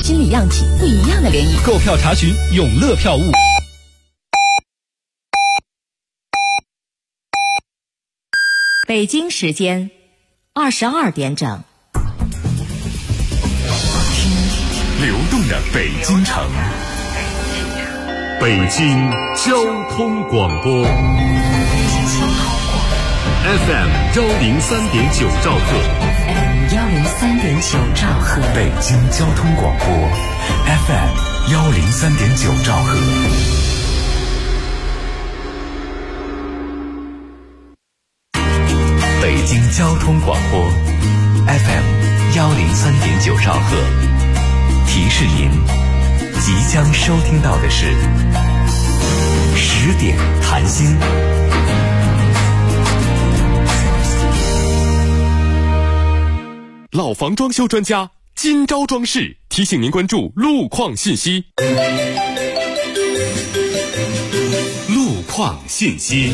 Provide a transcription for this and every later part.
心里漾起不一样的涟漪。 购票查询永乐票务。 北京时间22点整。 流动的北京城，北京交通广播 FM 103.9兆赫 103.9兆赫， 北京交通广播 FM 103.9兆赫。北京交通广播 FM 103.9兆赫。提示您，即将收听到的是10点谈心。 老房装修专家今朝装饰提醒您关注路况信息。路况信息。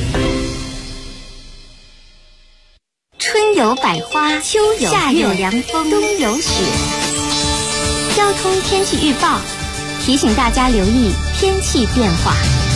春有百花，秋有夏有凉风，冬有雪。交通天气预报提醒大家留意天气变化。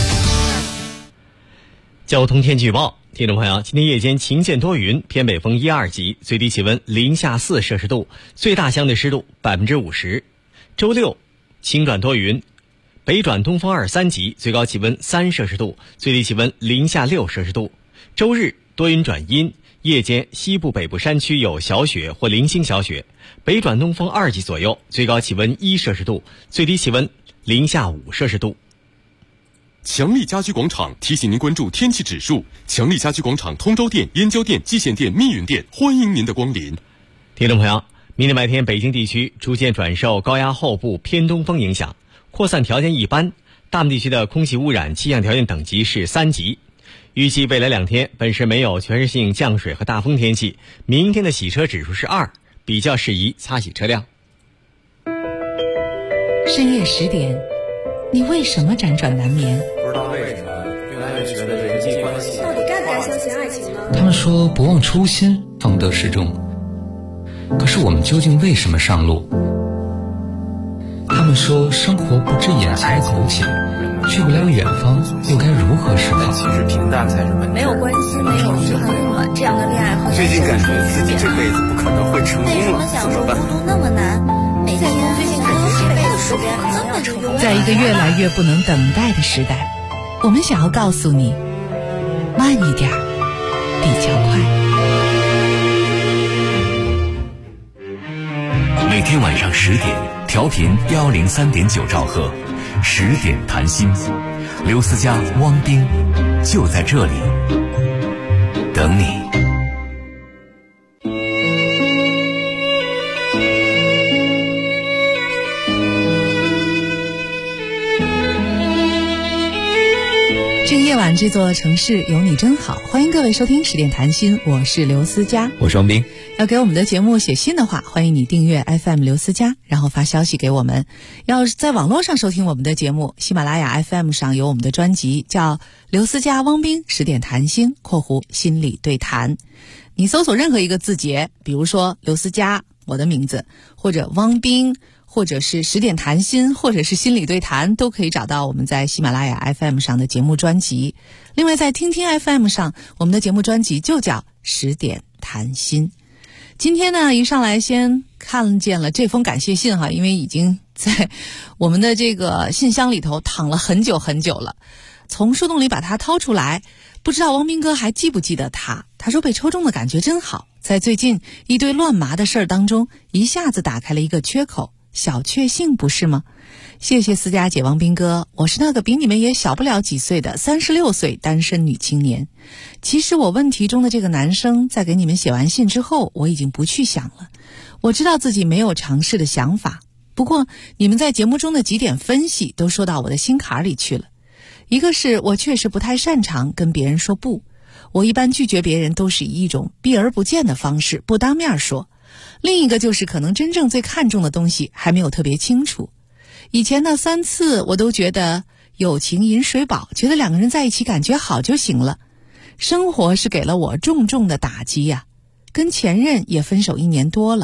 交通天气预报，听众朋友，今天夜间晴见多云，偏北风1、2级，最低气温零下4摄氏度，最大相对湿度50%。周六晴转多云，北转东风2、3级，最高气温3摄氏度，最低气温零下6摄氏度。周日多云转阴，夜间西部北部山区有小雪或零星小雪，北转东风2级左右，最高气温1摄氏度，最低气温零下5摄氏度。 强力家居广场提醒您关注天气指数。强力家居广场通州店、燕郊店、蓟县店、密云店，欢迎您的光临。 听众朋友，明天白天北京地区逐渐转受高压后部偏东风影响，扩散条件一般，大部分地区的空气污染气象条件等级是3级。预计未来2天本市没有全市性降水和大风天气，明天的洗车指数是2，比较适宜擦洗车辆。 深夜10点，你为什么辗转难眠？ 不知道为什么越来越觉得人际关系到底该不该相信爱情呢？ 他们说不忘初心方得始终，可是我们究竟为什么上路？他们说生活不止眼前苟且，去不了远方又该如何是好？ 其实平淡才是本质。 没有关系，没有很暖，这样的恋爱最近感觉自己这辈子不可能会成功了，怎么办？ 孤独那么难，每天最近感觉这辈子时间那么长。 在一个越来越不能等待的时代，我们想要告诉你，慢一点，比较快。 每天晚上10点，调频103.9兆赫，10点谈心，刘思佳、汪冰就在这里等你。 这个夜晚，这座城市有你真好。欢迎各位收听10点谈心，我是刘思佳， 我是汪冰。 要给我们的节目写信的话，欢迎你订阅 FM 刘思佳，然后发消息给我们。要是在网络上收听我们的节目，喜马拉雅 FM 上有我们的专辑，叫刘思佳汪冰10点谈心（心理对谈）。你搜索任何一个字节，比如说刘思佳，我的名字，或者汪冰，或者是10点谈心，或者是心理对谈，都可以找到我们在喜马拉雅 FM 上的节目专辑。另外在听听 FM 上，我们的节目专辑就叫10点谈心。今天呢，一上来先看见了这封感谢信哈，因为已经在我们的这个信箱里头躺了很久很久了，从树洞里把它掏出来，不知道汪斌哥还记不记得他说被抽中的感觉真好，在最近一堆乱麻的事儿当中，一下子打开了一个缺口，小确幸不是吗？谢谢思佳姐汪斌哥，我是那个比你们也小不了几岁的36岁单身女青年。其实我问题中的这个男生在给你们写完信之后，我已经不去想了。我知道自己没有尝试的想法，不过你们在节目中的几点分析都说到我的心坎里去了。一个是我确实不太擅长跟别人说不，我一般拒绝别人都是以一种避而不见的方式，不当面说。另一个就是可能真正最看重的东西还没有特别清楚。以前那3次我都觉得友情饮水饱，觉得2个人在一起感觉好就行了。生活是给了我重重的打击呀，跟前任也分手1年多了，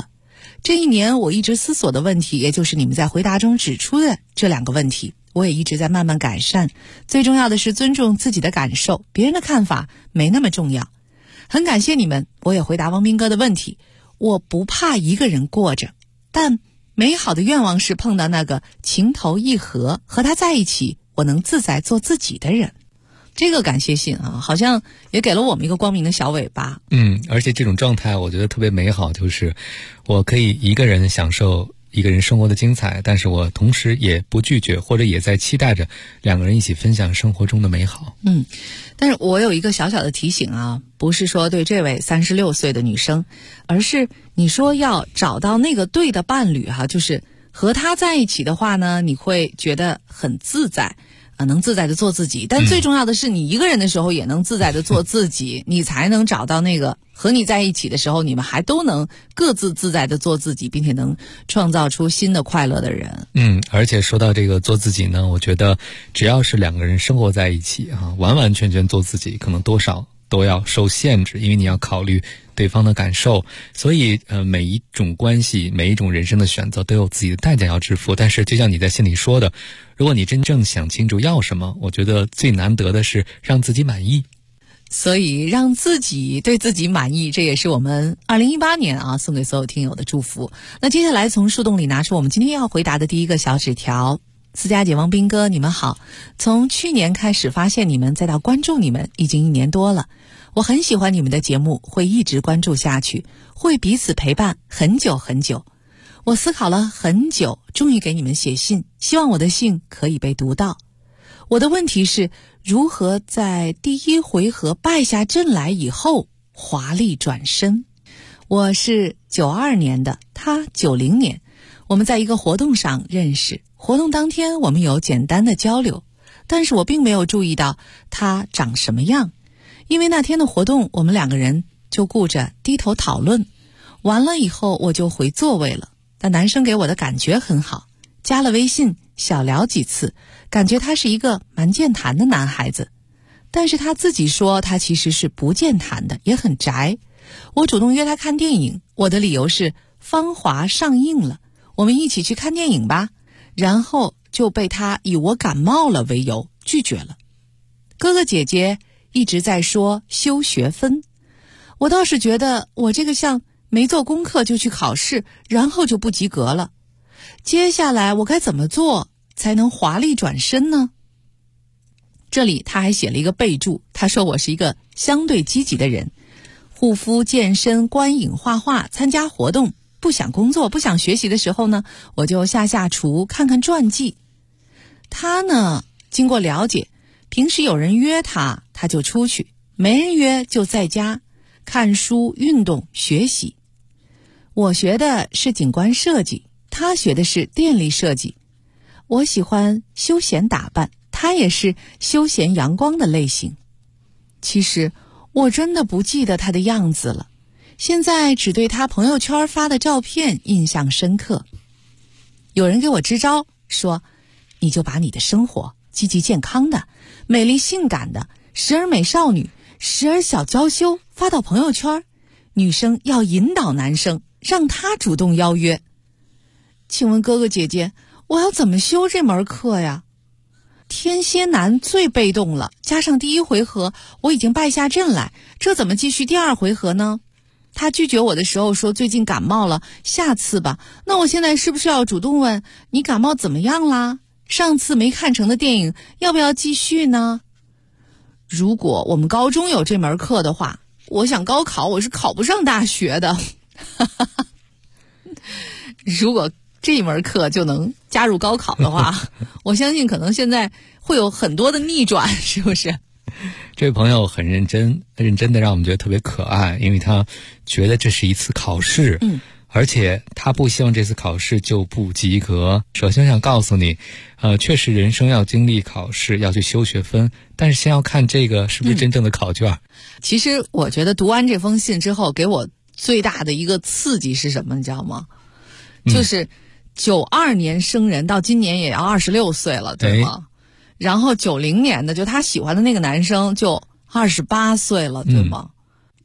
这一年我一直思索的问题，也就是你们在回答中指出的这2个问题，我也一直在慢慢改善。最重要的是尊重自己的感受，别人的看法没那么重要。很感谢你们，我也回答汪斌哥的问题。我不怕一个人过着，但美好的愿望是碰到那个情投意合，和他在一起，我能自在做自己的人。这个感谢信啊，好像也给了我们一个光明的小尾巴。 而且这种状态我觉得特别美好，就是我可以一个人享受一个人生活的精彩，但是我同时也不拒绝，或者也在期待着2个人一起分享生活中的美好。 但是我有一个小小的提醒啊，不是说对这位36岁的女生，而是你说要找到那个对的伴侣哈，就是和他在一起的话呢，你会觉得很自在。能自在的做自己，但最重要的是你一个人的时候也能自在的做自己，你才能找到那个和你在一起的时候，你们还都能各自自在的做自己，并且能创造出新的快乐的人。 而且说到这个做自己呢，我觉得只要是2个人生活在一起啊，完完全全做自己，可能多少都要受限制，因为你要考虑对方的感受，所以每一种关系，每一种人生的选择都有自己的代价要支付。但是就像你在信里说的，如果你真正想清楚要什么，我觉得最难得的是让自己满意。 所以让自己对自己满意，这也是我们2018年送给所有听友的祝福。那接下来从树洞里拿出我们今天要回答的第一个小纸条。思佳姐、汪斌哥，你们好。从去年开始发现你们，再到关注你们，已经1年多了。我很喜欢你们的节目，会一直关注下去，会彼此陪伴很久很久。我思考了很久，终于给你们写信，希望我的信可以被读到。我的问题是，如何在第1回合败下阵来以后华丽转身？我是92年的，他90年，我们在一个活动上认识，活动当天我们有简单的交流，但是我并没有注意到他长什么样，因为那天的活动我们2个人就顾着低头讨论，完了以后我就回座位了。但男生给我的感觉很好，加了微信小聊几次，感觉他是一个蛮健谈的男孩子，但是他自己说他其实是不健谈的，也很宅。我主动约他看电影，我的理由是芳华上映了，我们一起去看电影吧，然后就被他以我感冒了为由拒绝了。哥哥姐姐一直在说修学分，我倒是觉得我这个像没做功课就去考试，然后就不及格了。接下来我该怎么做才能华丽转身呢？这里他还写了一个备注，他说我是一个相对积极的人，护肤、健身、观影、画画、参加活动，不想工作、不想学习的时候呢，我就下厨、看看传记。他呢，经过了解，平时有人约他，他就出去；没人约就在家看书、运动、学习。我学的是景观设计，他学的是电力设计。我喜欢休闲打扮，他也是休闲阳光的类型。其实我真的不记得他的样子了，现在只对他朋友圈发的照片印象深刻。有人给我支招，说你就把你的生活积极健康的、美丽性感的、时而美少女、时而小娇羞发到朋友圈，女生要引导男生，让他主动邀约。请问哥哥姐姐，我要怎么修这门课呀？天蝎男最被动了，加上第1回合我已经败下阵来，这怎么继续第2回合呢？他拒绝我的时候说最近感冒了，下次吧。那我现在是不是要主动问你感冒怎么样啦？上次没看成的电影要不要继续呢？如果我们高中有这门课的话，我想高考我是考不上大学的。如果这一门课就能加入高考的话，我相信可能现在会有很多的逆转，是不是？ 这位朋友很认真的让我们觉得特别可爱，因为他觉得这是一次考试，而且他不希望这次考试就不及格。首先想告诉你，确实人生要经历考试，要去修学分，但是先要看这个是不是真正的考卷。 其实我觉得读完这封信之后，给我最大的一个刺激是什么，你知道吗？就是92年生人到今年也要26岁了，对吗？然后90年的，就他喜欢的那个男生就28岁了，对吗？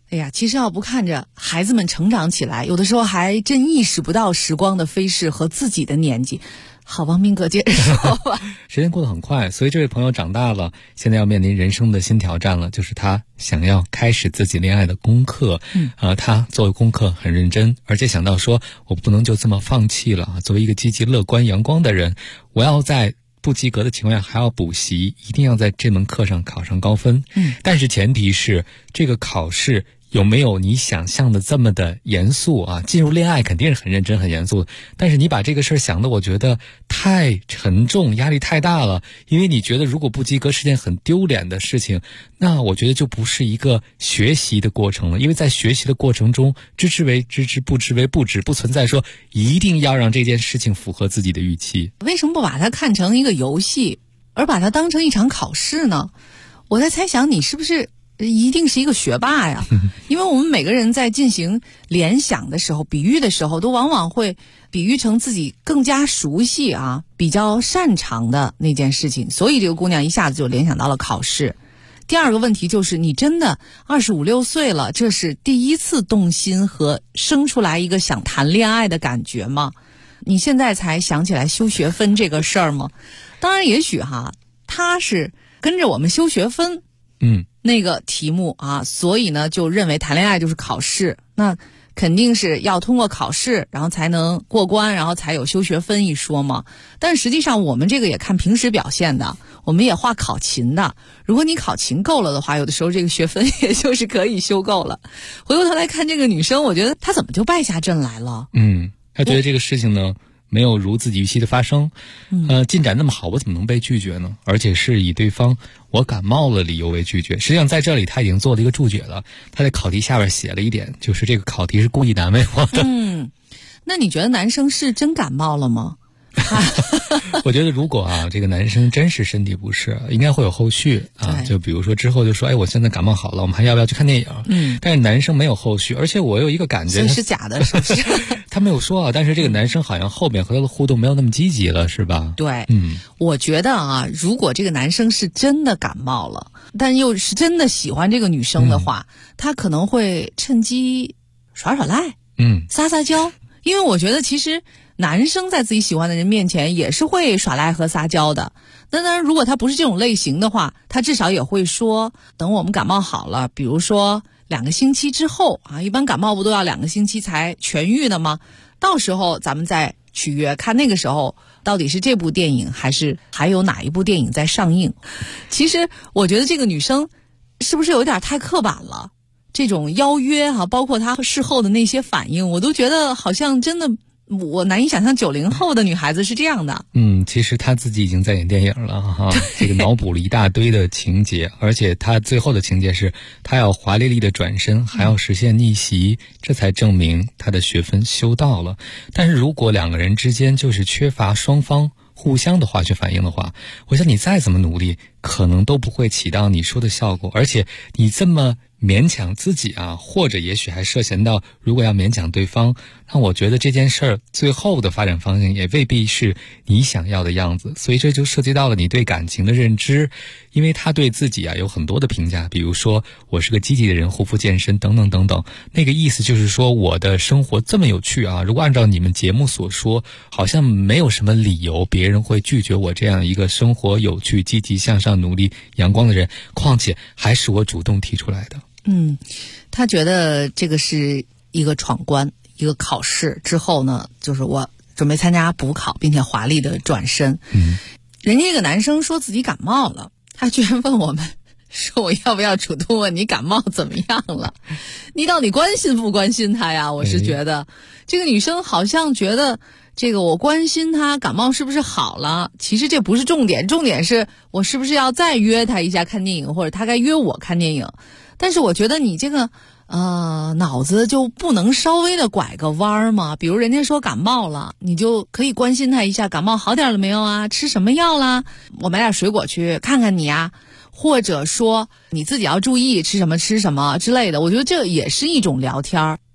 哎呀，其实要不看着孩子们成长起来，有的时候还真意识不到时光的飞逝和自己的年纪。好，王斌哥接着说吧。 时间过得很快，所以这位朋友长大了，现在要面临人生的新挑战了，就是他想要开始自己恋爱的功课。他作为功课很认真，而且想到说我不能就这么放弃了。作为一个积极乐观阳光的人，我要在不及格的情况下还要补习，一定要在这门课上考上高分。但是前提是这个考试有没有你想象的这么的严肃啊？进入恋爱肯定是很认真很严肃的，但是你把这个事儿想的我觉得太沉重，压力太大了，因为你觉得如果不及格是件很丢脸的事情，那我觉得就不是一个学习的过程了。因为在学习的过程中，知之为知之，不知为不知，不存在说一定要让这件事情符合自己的预期。 为什么不把它看成一个游戏，而把它当成一场考试呢？我在猜想你是不是一定是一个学霸呀？因为我们每个人在进行联想的时候，比喻的时候，都往往会比喻成自己更加熟悉啊，比较擅长的那件事情，所以这个姑娘一下子就联想到了考试。第二个问题就是，你真的25、26岁了，这是第一次动心和生出来一个想谈恋爱的感觉吗？你现在才想起来修学分这个事儿吗？当然也许他是跟着我们修学分那个题目啊，所以呢就认为谈恋爱就是考试，那肯定是要通过考试然后才能过关，然后才有修学分一说嘛。但实际上我们这个也看平时表现的，我们也画考勤的，如果你考勤够了的话，有的时候这个学分也就是可以修够了。回过头来看这个女生，我觉得她怎么就败下阵来了？ 她觉得这个事情呢没有如自己预期的发生，进展那么好，我怎么能被拒绝呢？而且是以对方我感冒了理由为拒绝。实际上在这里他已经做了一个注解了，他在考题下边写了一点，就是这个考题是故意难为我的。 那你觉得男生是真感冒了吗？ 我觉得如果这个男生真是身体不适，应该会有后续就比如说之后就说我现在感冒好了，我们还要不要去看电影？但是男生没有后续，而且我有一个感觉， 所以是假的，是不是？ 他没有说但是这个男生好像后面和他的互动没有那么积极了，是吧？ 对，我觉得如果这个男生是真的感冒了，但又是真的喜欢这个女生的话，他可能会趁机耍耍赖，撒撒娇，因为我觉得其实男生在自己喜欢的人面前也是会耍赖和撒娇的。那当然如果他不是这种类型的话，他至少也会说等我们感冒好了，比如说2个星期之后一般感冒不都要2个星期才痊愈的吗？到时候咱们再去约，看那个时候到底是这部电影还是还有哪一部电影在上映。其实我觉得这个女生是不是有点太刻板了？这种邀约包括她事后的那些反应，我都觉得好像真的我难以想象90后的女孩子是这样的。 其实她自己已经在演电影了这个脑补了一大堆的情节，而且她最后的情节是她要华丽丽的转身，还要实现逆袭，这才证明她的学分修到了。但是如果2个人之间就是缺乏双方互相的化学反应的话，我想你再怎么努力可能都不会起到你说的效果。而且你这么勉强自己或者也许还涉嫌到如果要勉强对方，那我觉得这件事儿最后的发展方向也未必是你想要的样子。所以这就涉及到了你对感情的认知，因为他对自己有很多的评价，比如说我是个积极的人，护肤健身等等等等，那个意思就是说我的生活这么有趣如果按照你们节目所说，好像没有什么理由别人会拒绝我这样一个生活有趣、积极向上、努力阳光的人，况且还是我主动提出来的。 他觉得这个是一个闯关，一个考试之后呢，就是我准备参加补考，并且华丽的转身。人家这个男生说自己感冒了，他居然问我们说我要不要主动问你感冒怎么样了？你到底关心不关心他呀？我是觉得这个女生好像觉得这个我关心他感冒是不是好了，其实这不是重点，重点是我是不是要再约他一下看电影，或者他该约我看电影。但是我觉得你这个脑子就不能稍微的拐个弯吗？比如人家说感冒了，你就可以关心他一下，感冒好点了没有啊？吃什么药啦？我买点水果去看看你啊，或者说你自己要注意吃什么之类的。我觉得这也是一种聊天。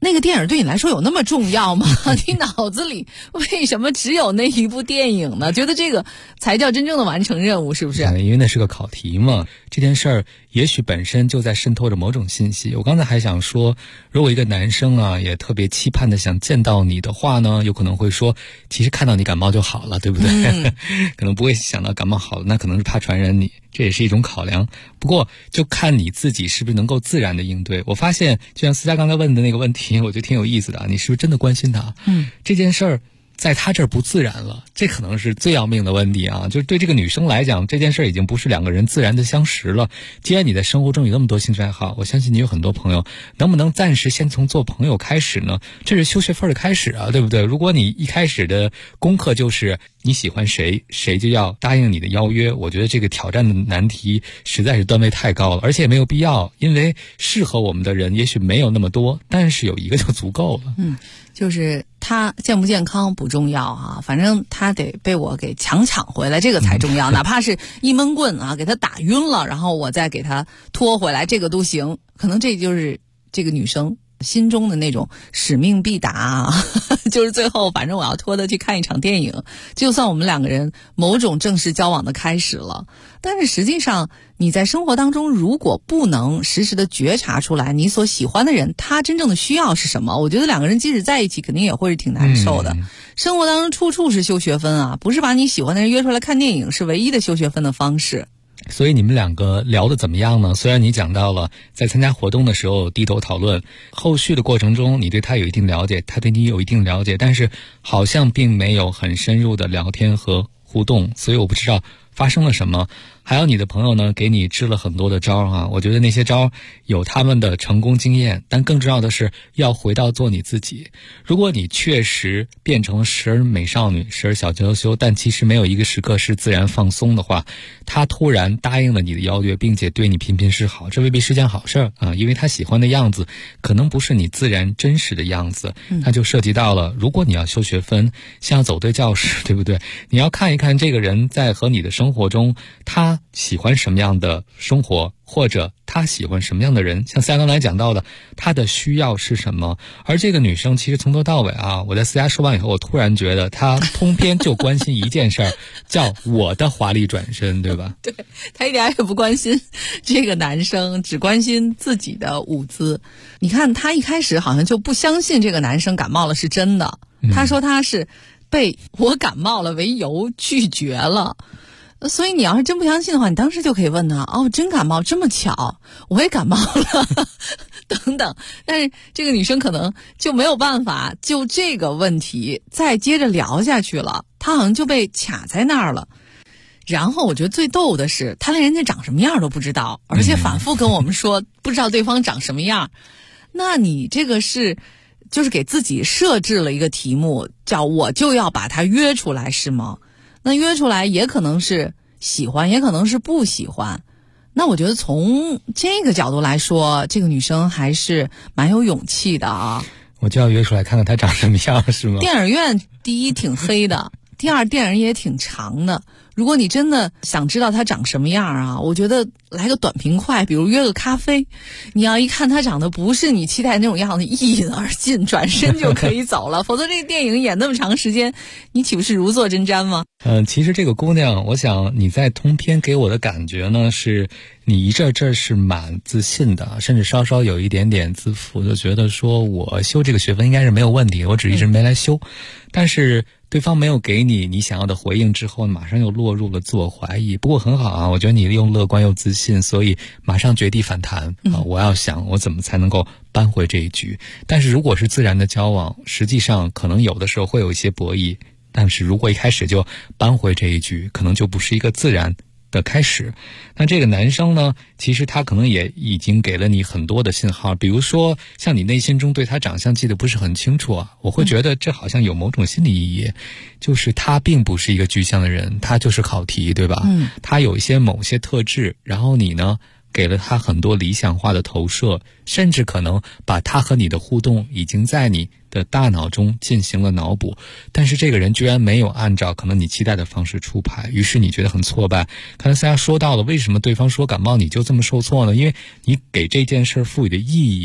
那个电影对你来说有那么重要吗？你脑子里为什么只有那一部电影呢？觉得这个才叫真正的完成任务，是不是？ 因为那是个考题嘛。这件事儿也许本身就在渗透着某种信息。我刚才还想说，如果一个男生啊也特别期盼的想见到你的话呢，有可能会说，其实看到你感冒就好了，对不对？可能不会想到感冒好了，那可能是怕传染你，这也是一种考量。不过就看你自己是不是能够自然的应对。我发现就像思佳刚才问的那个问题，我觉得挺有意思的啊，你是不是真的关心他？这件事儿在他这儿不自然了，这可能是最要命的问题啊！就是对这个女生来讲，这件事已经不是两个人自然的相识了。既然你在生活中有那么多兴趣爱好，我相信你有很多朋友，能不能暂时先从做朋友开始呢？这是修学分的开始啊，对不对？如果你一开始的功课就是你喜欢谁，谁就要答应你的邀约，我觉得这个挑战的难题实在是段位太高了，而且也没有必要，因为适合我们的人也许没有那么多，但是有一个就足够了。 就是他健不健康不重要啊，反正他得被我给抢回来，这个才重要。哪怕是一闷棍啊，给他打晕了，然后我再给他拖回来，这个都行。可能这就是这个女生心中的那种使命必达啊，就是最后反正我要拖他去看一场电影，就算我们两个人某种正式交往的开始了。但是实际上你在生活当中如果不能实时的觉察出来你所喜欢的人他真正的需要是什么，我觉得两个人即使在一起肯定也会是挺难受的。生活当中处处是修学分啊，不是把你喜欢的人约出来看电影是唯一的修学分的方式。 所以你们两个聊得怎么样呢？虽然你讲到了在参加活动的时候低头讨论，后续的过程中你对他有一定了解，他对你有一定了解，但是好像并没有很深入的聊天和互动，所以我不知道发生了什么。还有你的朋友呢给你支了很多的招啊，我觉得那些招有他们的成功经验，但更重要的是要回到做你自己。如果你确实变成了时而美少女时而小娇羞，但其实没有一个时刻是自然放松的话，他突然答应了你的邀约并且对你频频示好，这未必是件好事啊，因为他喜欢的样子可能不是你自然真实的样子。那就涉及到了，如果你要修学分，像要走对教室，对不对？你要看一看这个人在和你的生活中他喜欢什么样的生活，或者他喜欢什么样的人，像思佳刚才讲到的他的需要是什么。而这个女生其实从头到尾啊，我在思佳说完以后，我突然觉得她通篇就关心一件事儿叫我的华丽转身，对吧？ 对，她一点也不关心这个男生，只关心自己的舞姿。你看她一开始好像就不相信这个男生感冒了是真的，她说她是被我感冒了为由拒绝了。所以你要是真不相信的话，你当时就可以问他，哦，真感冒，这么巧，我也感冒了等等。但是这个女生可能就没有办法就这个问题再接着聊下去了，她好像就被卡在那儿了。然后我觉得最逗的是她连人家长什么样都不知道，而且反复跟我们说不知道对方长什么样。那你这个就是给自己设置了一个题目，叫我就要把他约出来，是吗？那约出来也可能是喜欢，也可能是不喜欢。那我觉得从这个角度来说，这个女生还是蛮有勇气的啊。 我就要约出来看看她长什么样，是吗？ 电影院第一挺黑的，第二电影也挺长的。如果你真的想知道他长什么样啊，我觉得来个短平快，比如约个咖啡，你要一看他长得不是你期待那种样子，一饮而尽，转身就可以走了。否则这个电影演那么长时间，你岂不是如坐针毡吗？ 其实这个姑娘，我想你在通篇给我的感觉呢，是你一阵是蛮自信的，甚至稍稍有一点点自负，就觉得说我修这个学分应该是没有问题，我只一直没来修。但是对方没有给你想要的回应之后，马上又落入了自我怀疑。不过很好啊，我觉得你又乐观又自信，所以马上绝地反弹啊！我要想我怎么才能够扳回这一局。但是如果是自然的交往，实际上可能有的时候会有一些博弈，但是如果一开始就扳回这一局，可能就不是一个自然的开始。那这个男生呢，其实他可能也已经给了你很多的信号，比如说像你内心中对他长相记得不是很清楚啊，我会觉得这好像有某种心理意义，就是他并不是一个具象的人，他就是考题，对吧？他有一些某些特质，然后你呢给了他很多理想化的投射，甚至可能把他和你的互动已经在你的大脑中进行了脑补，但是这个人居然没有按照可能你期待的方式出牌，于是你觉得很挫败。刚才大家说到了，为什么对方说感冒你就这么受挫呢？因为你给这件事赋予的意义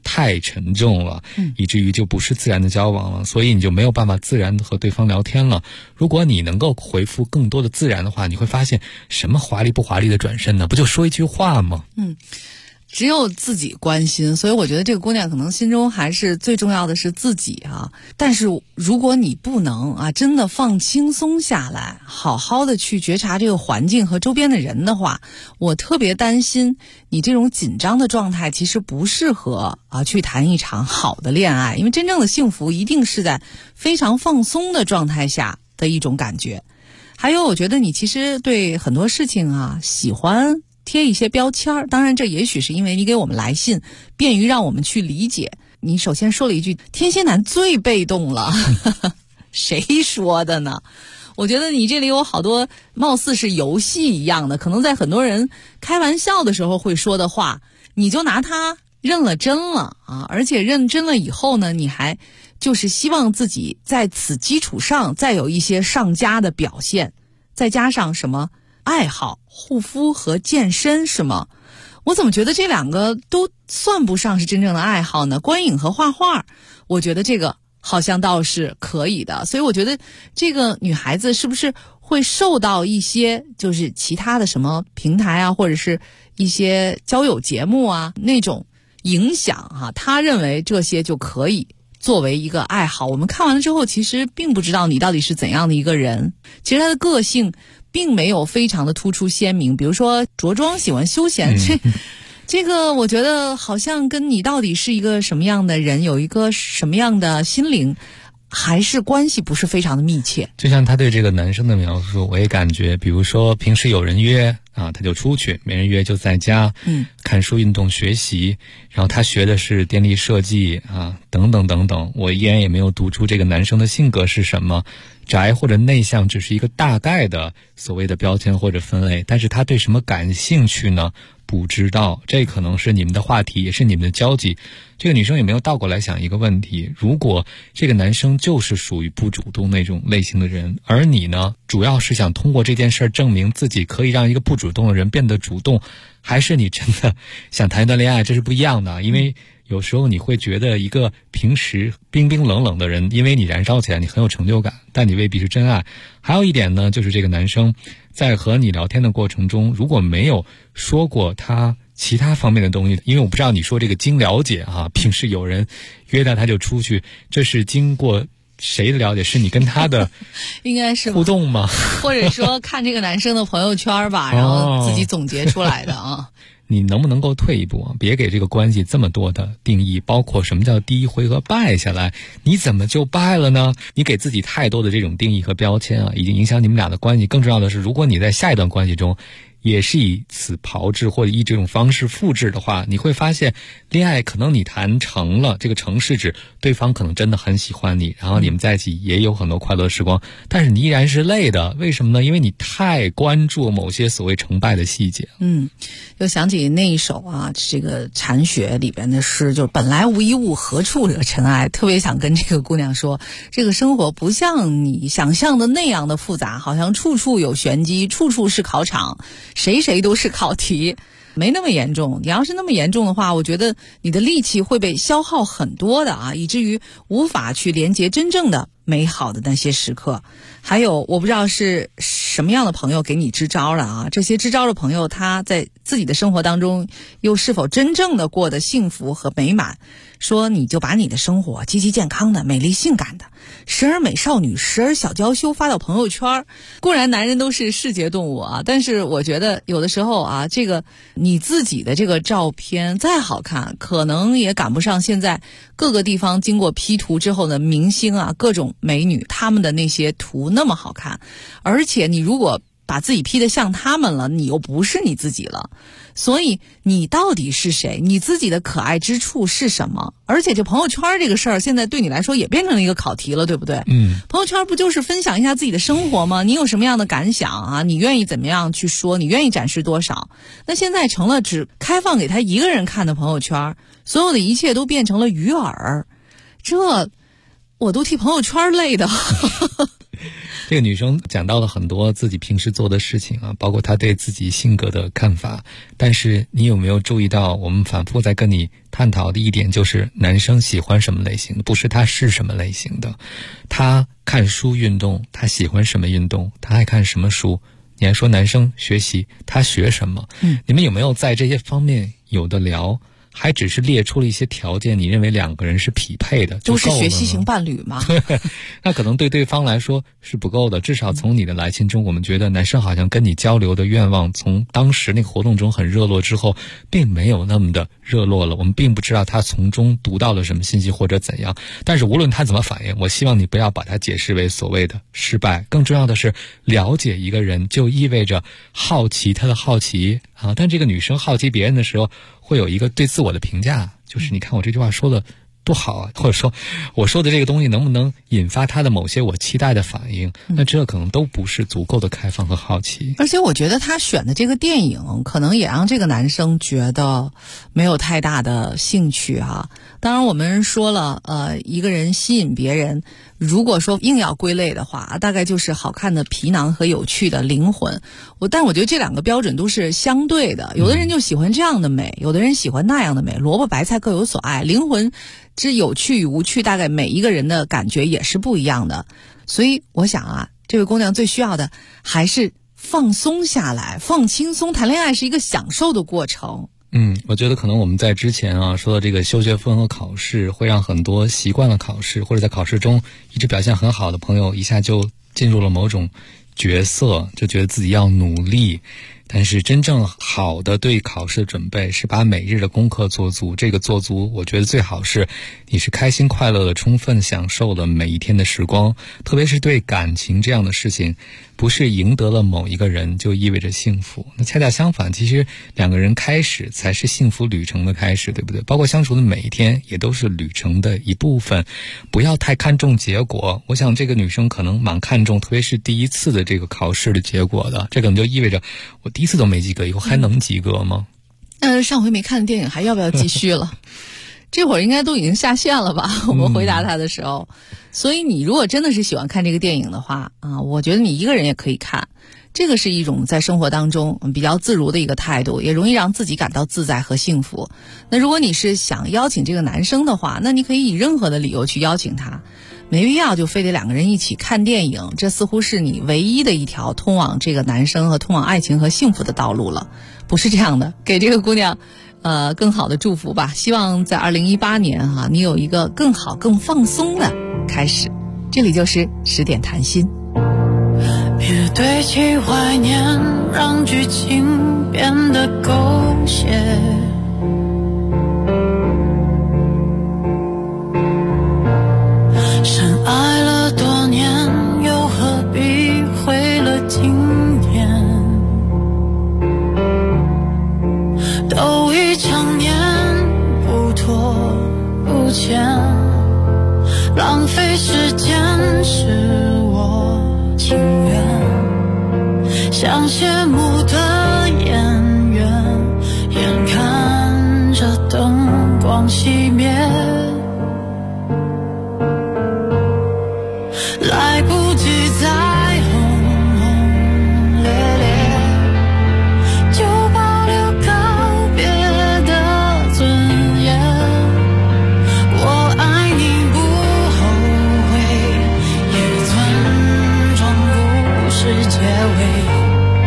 太沉重了，以至于就不是自然的交往了，所以你就没有办法自然的和对方聊天了。如果你能够回复更多的自然的话，你会发现什么华丽不华丽的转身呢？不就说一句话吗？ 只有自己关心，所以我觉得这个姑娘可能心中还是最重要的是自己啊。但是如果你不能啊，真的放轻松下来，好好的去觉察这个环境和周边的人的话，我特别担心你这种紧张的状态其实不适合啊去谈一场好的恋爱，因为真正的幸福一定是在非常放松的状态下的一种感觉。还有我觉得你其实对很多事情啊喜欢贴一些标签，当然这也许是因为你给我们来信便于让我们去理解。你首先说了一句天蝎男最被动了谁说的呢？我觉得你这里有好多貌似是游戏一样的，可能在很多人开玩笑的时候会说的话，你就拿它认了真了啊！而且认真了以后呢，你还就是希望自己在此基础上再有一些上佳的表现，再加上什么爱好、护肤和健身是吗？我怎么觉得这两个都算不上是真正的爱好呢？观影和画画，我觉得这个好像倒是可以的。所以我觉得这个女孩子是不是会受到一些就是其他的什么平台啊，或者是一些交友节目啊那种影响啊，她认为这些就可以作为一个爱好。我们看完了之后其实并不知道你到底是怎样的一个人，其实她的个性并没有非常的突出鲜明，比如说着装喜欢休闲，这个我觉得好像跟你到底是一个什么样的人，有一个什么样的心灵还是关系不是非常的密切。 就像他对这个男生的描述，我也感觉比如说平时有人约啊，他就出去，没人约就在家看书、运动、学习，然后他学的是电力设计啊，等等等等。我依然也没有读出这个男生的性格是什么，宅或者内向只是一个大概的所谓的标签或者分类，但是他对什么感兴趣呢？不知道，这可能是你们的话题，也是你们的交集。这个女生有没有倒过来想一个问题，如果这个男生就是属于不主动那种类型的人，而你呢主要是想通过这件事证明自己可以让一个不主动的人变得主动，还是你真的想谈一段恋爱，这是不一样的。因为有时候你会觉得一个平时冰冰冷冷的人，因为你燃烧起来你很有成就感，但你未必是真爱。还有一点呢，就是这个男生在和你聊天的过程中，如果没有说过他其他方面的东西，因为我不知道你说这个经了解啊，平时有人约他就出去，这是经过谁的了解？是你跟他的应该是互动吗？ 或者说看这个男生的朋友圈吧，然后自己总结出来的啊。 你能不能够退一步啊？别给这个关系这么多的定义，包括什么叫第一回合败下来，你怎么就败了呢？你给自己太多的这种定义和标签啊，已经影响你们俩的关系。更重要的是，如果你在下一段关系中也是以此炮制或者以这种方式复制的话，你会发现恋爱可能你谈成了，这个成是指对方可能真的很喜欢你，然后你们在一起也有很多快乐时光，但是你依然是累的。为什么呢？因为你太关注某些所谓成败的细节。 就想起那一首啊，这个禅学里边的诗，就是本来无一物，何处惹尘埃。特别想跟这个姑娘说，这个生活不像你想象的那样的复杂，好像处处有玄机，处处是考场，谁谁都是考题，没那么严重。你要是那么严重的话，我觉得你的力气会被消耗很多的啊，以至于无法去连接真正的美好的那些时刻。还有我不知道是什么样的朋友给你支招了啊，这些支招的朋友他在自己的生活当中又是否真正的过得幸福和美满。说你就把你的生活积极健康的、美丽性感的、时而美少女、时而小娇羞发到朋友圈。固然男人都是视觉动物啊，但是我觉得有的时候啊，这个你自己的这个照片再好看，可能也赶不上现在各个地方经过 P 图之后的明星啊，各种美女他们的那些图那么好看。而且你如果把自己 P 得像他们了，你又不是你自己了。所以你到底是谁？你自己的可爱之处是什么？而且这朋友圈这个事儿，现在对你来说也变成了一个考题了，对不对？朋友圈不就是分享一下自己的生活吗？你有什么样的感想啊？你愿意怎么样去说？你愿意展示多少？那现在成了只开放给他一个人看的朋友圈，所有的一切都变成了鱼饵，这我都替朋友圈累的。 这个女生讲到了很多自己平时做的事情啊，包括她对自己性格的看法。但是你有没有注意到，我们反复在跟你探讨的一点就是，男生喜欢什么类型的，不是他是什么类型的。他看书运动，他喜欢什么运动，他爱看什么书。你还说男生学习，他学什么？你们有没有在这些方面有的聊？还只是列出了一些条件，你认为两个人是匹配的， 都是学习型伴侣吗？ 那可能对对方来说是不够的。至少从你的来信中，我们觉得男生好像跟你交流的愿望，从当时那个活动中很热络之后，并没有那么的热络了。我们并不知道他从中读到了什么信息或者怎样。但是无论他怎么反应，我希望你不要把它解释为所谓的失败。更重要的是，了解一个人就意味着好奇他的好奇啊。但这个女生好奇别人的时候，会有一个对自我的评价，就是你看我这句话说的多好啊，或者说我说的这个东西能不能引发他的某些我期待的反应，那这可能都不是足够的开放和好奇。 而且我觉得他选的这个电影可能也让这个男生觉得没有太大的兴趣啊。当然我们说了一个人吸引别人，如果说硬要归类的话，大概就是好看的皮囊和有趣的灵魂。但我觉得这两个标准都是相对的，有的人就喜欢这样的美，有的人喜欢那样的美，萝卜白菜各有所爱。灵魂之有趣与无趣，大概每一个人的感觉也是不一样的。所以我想啊，这位姑娘最需要的还是放松下来，放轻松。谈恋爱是一个享受的过程。 我觉得可能我们在之前啊说的这个修学分和考试，会让很多习惯了考试或者在考试中一直表现很好的朋友，一下就进入了某种角色，就觉得自己要努力。但是真正好的对考试的准备是把每日的功课做足。这个做足，我觉得最好是你是开心快乐的，充分享受了每一天的时光。特别是对感情这样的事情，不是赢得了某一个人就意味着幸福，那恰恰相反，其实两个人开始才是幸福旅程的开始，对不对？包括相处的每一天也都是旅程的一部分。不要太看重结果，我想这个女生可能蛮看重特别是第一次的这个考试的结果的。这可能就意味着我第一次都没及格，以后还能及格吗？ 上回没看的电影还要不要继续了？这会儿应该都已经下线了吧，我们回答他的时候。所以你如果真的是喜欢看这个电影的话啊，我觉得你一个人也可以看。这个是一种在生活当中比较自如的一个态度，也容易让自己感到自在和幸福。那如果你是想邀请这个男生的话，那你可以以任何的理由去邀请他，没必要就非得两个人一起看电影，这似乎是你唯一的一条通往这个男生和通往爱情和幸福的道路了。不是这样的，给这个姑娘更好的祝福吧。希望在2018年你有一个更好更放松的开始。这里就是10点谈心。 别堆砌怀念，让剧情变得狗血。深爱了多年，又何必毁了经典？都已成年，不拖不欠，浪费时间是我情愿。像谢幕的演员，眼看着灯光熄灭，来不及再轰轰烈烈，就保留告别的尊严。我爱你不后悔，也尊重故事结尾。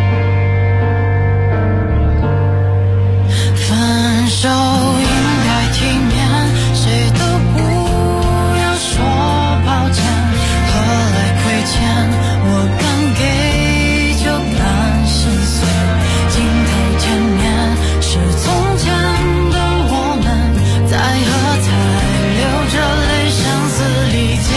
分手应该体面，谁都不要说抱歉，何来亏欠？我敢给就敢心碎，镜头前面是从前的我们，在喝彩流着泪声嘶力竭，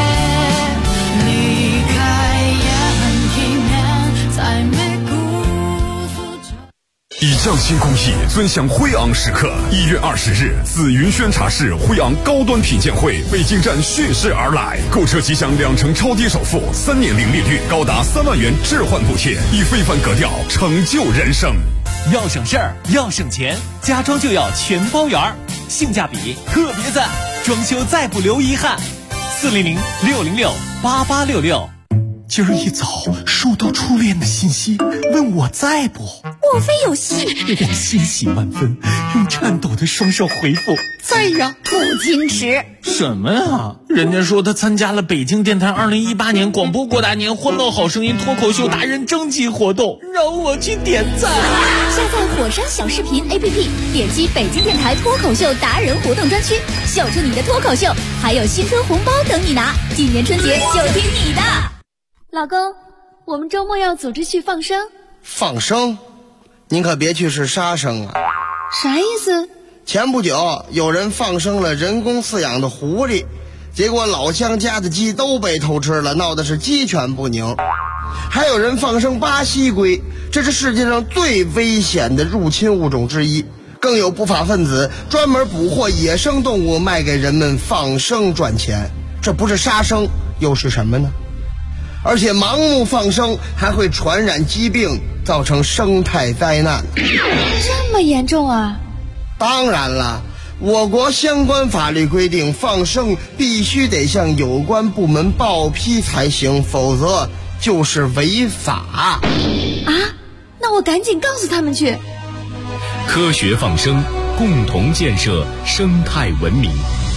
离开也很体面，再没辜负着。 以匠心工艺，尊享辉昂时刻。1月20日，紫云轩茶室辉昂高端品鉴会北京站蓄势而来，购车即享2成超低首付，3年零利率，高达3万元置换补贴，以非凡格调成就人生。 要省事儿，要省钱，家装就要全包圆，性价比特别赞，装修再不留遗憾。400-606-8866。 今儿一早收到初恋的信息，问我在不？ 莫非有戏？ 我欣喜万分，用颤抖的双手回复在呀。 不矜持什么呀？人家说他参加了北京电台2018年广播过大年欢乐好声音脱口秀达人征集活动，让我去点赞。 下载火山小视频 APP， 点击北京电台脱口秀达人活动专区，秀出你的脱口秀，还有新春红包等你拿。今年春节就听你的。 老公，我们周末要组织去放生。 放生？您可别去是杀生啊！ 啥意思？ 前不久有人放生了人工饲养的狐狸，结果老乡家的鸡都被偷吃了，闹的是鸡犬不宁。还有人放生巴西龟，这是世界上最危险的入侵物种之一。更有不法分子专门捕获野生动物卖给人们放生赚钱，这不是杀生又是什么呢？而且盲目放生还会传染疾病，造成生态灾难。 这么严重啊？ 当然了，我国相关法律规定，放生必须得向有关部门报批才行，否则就是违法。 啊？那我赶紧告诉他们去。 科学放生，共同建设生态文明。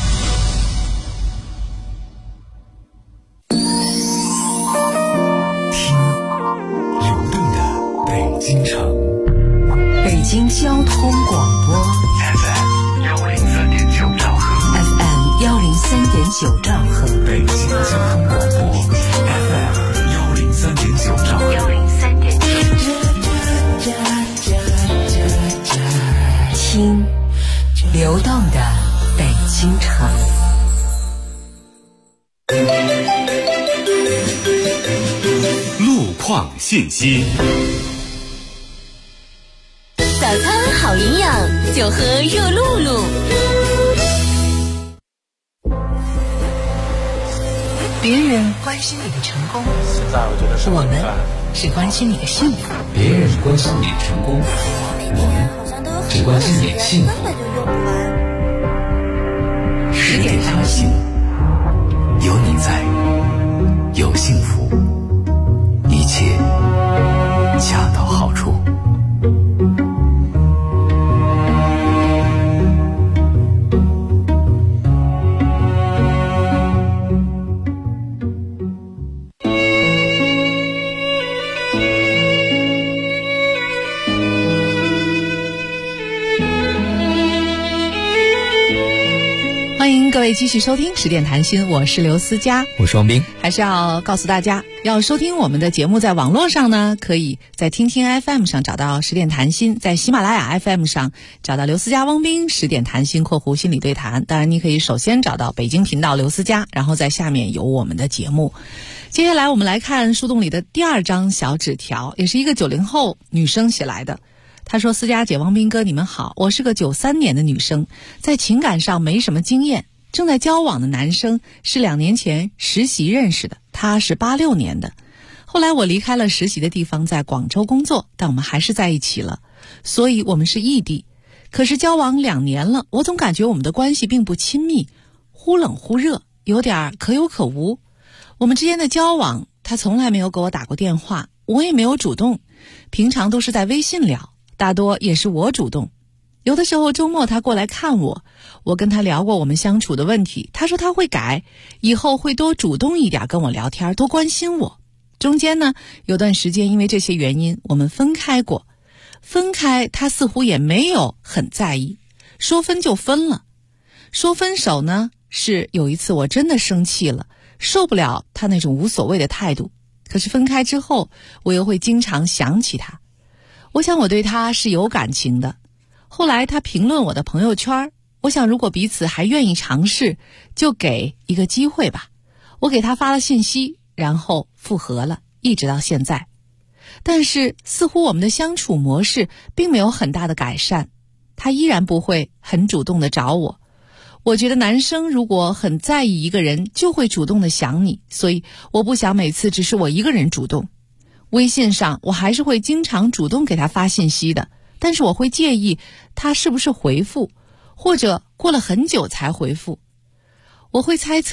京城， 北京交通广播 FM 103.9兆赫 ，FM 103.9兆赫， 北京交通广播 FM 103.9兆赫，103.9。 听流动的北京城。 路况信息。 早餐好营养，就喝热露露。 别人关心你的成功，我们只关心你的幸福。 别人关心你的成功，我们只关心你的幸福。 10点谈心，有你在，有幸福，一切恰到好处。 欢迎各位继续收听10点谈心，我是刘思佳， 我是王斌。 还是要告诉大家，要收听我们的节目，在网络上呢，可以在听听 FM 上找到10点谈心，在喜马拉雅 FM 上找到刘思佳汪斌10点谈心（心理对谈）。当然，你可以首先找到北京频道刘思佳，然后在下面有我们的节目。接下来我们来看树洞里的第2张小纸条，也是一个90后女生写来的。她说：思佳姐、汪斌哥，你们好，我是个93年的女生，在情感上没什么经验，正在交往的男生是2年前实习认识的，他是86年的。后来我离开了实习的地方，在广州工作，但我们还是在一起了，所以我们是异地。可是交往2年了，我总感觉我们的关系并不亲密，忽冷忽热，有点可有可无。我们之间的交往，他从来没有给我打过电话，我也没有主动，平常都是在微信聊，大多也是我主动。有的时候周末他过来看我，我跟他聊过我们相处的问题，他说他会改，以后会多主动一点跟我聊天，多关心我。中间呢，有段时间因为这些原因我们分开过，分开他似乎也没有很在意，说分就分了。说分手呢，是有一次我真的生气了，受不了他那种无所谓的态度，可是分开之后我又会经常想起他。我想我对他是有感情的。后来他评论我的朋友圈，我想如果彼此还愿意尝试，就给一个机会吧。我给他发了信息，然后复合了，一直到现在。但是似乎我们的相处模式并没有很大的改善，他依然不会很主动的找我。我觉得男生如果很在意一个人，就会主动的想你，所以我不想每次只是我一个人主动。微信上我还是会经常主动给他发信息的，但是我会介意他是不是回复，或者过了很久才回复。我会猜测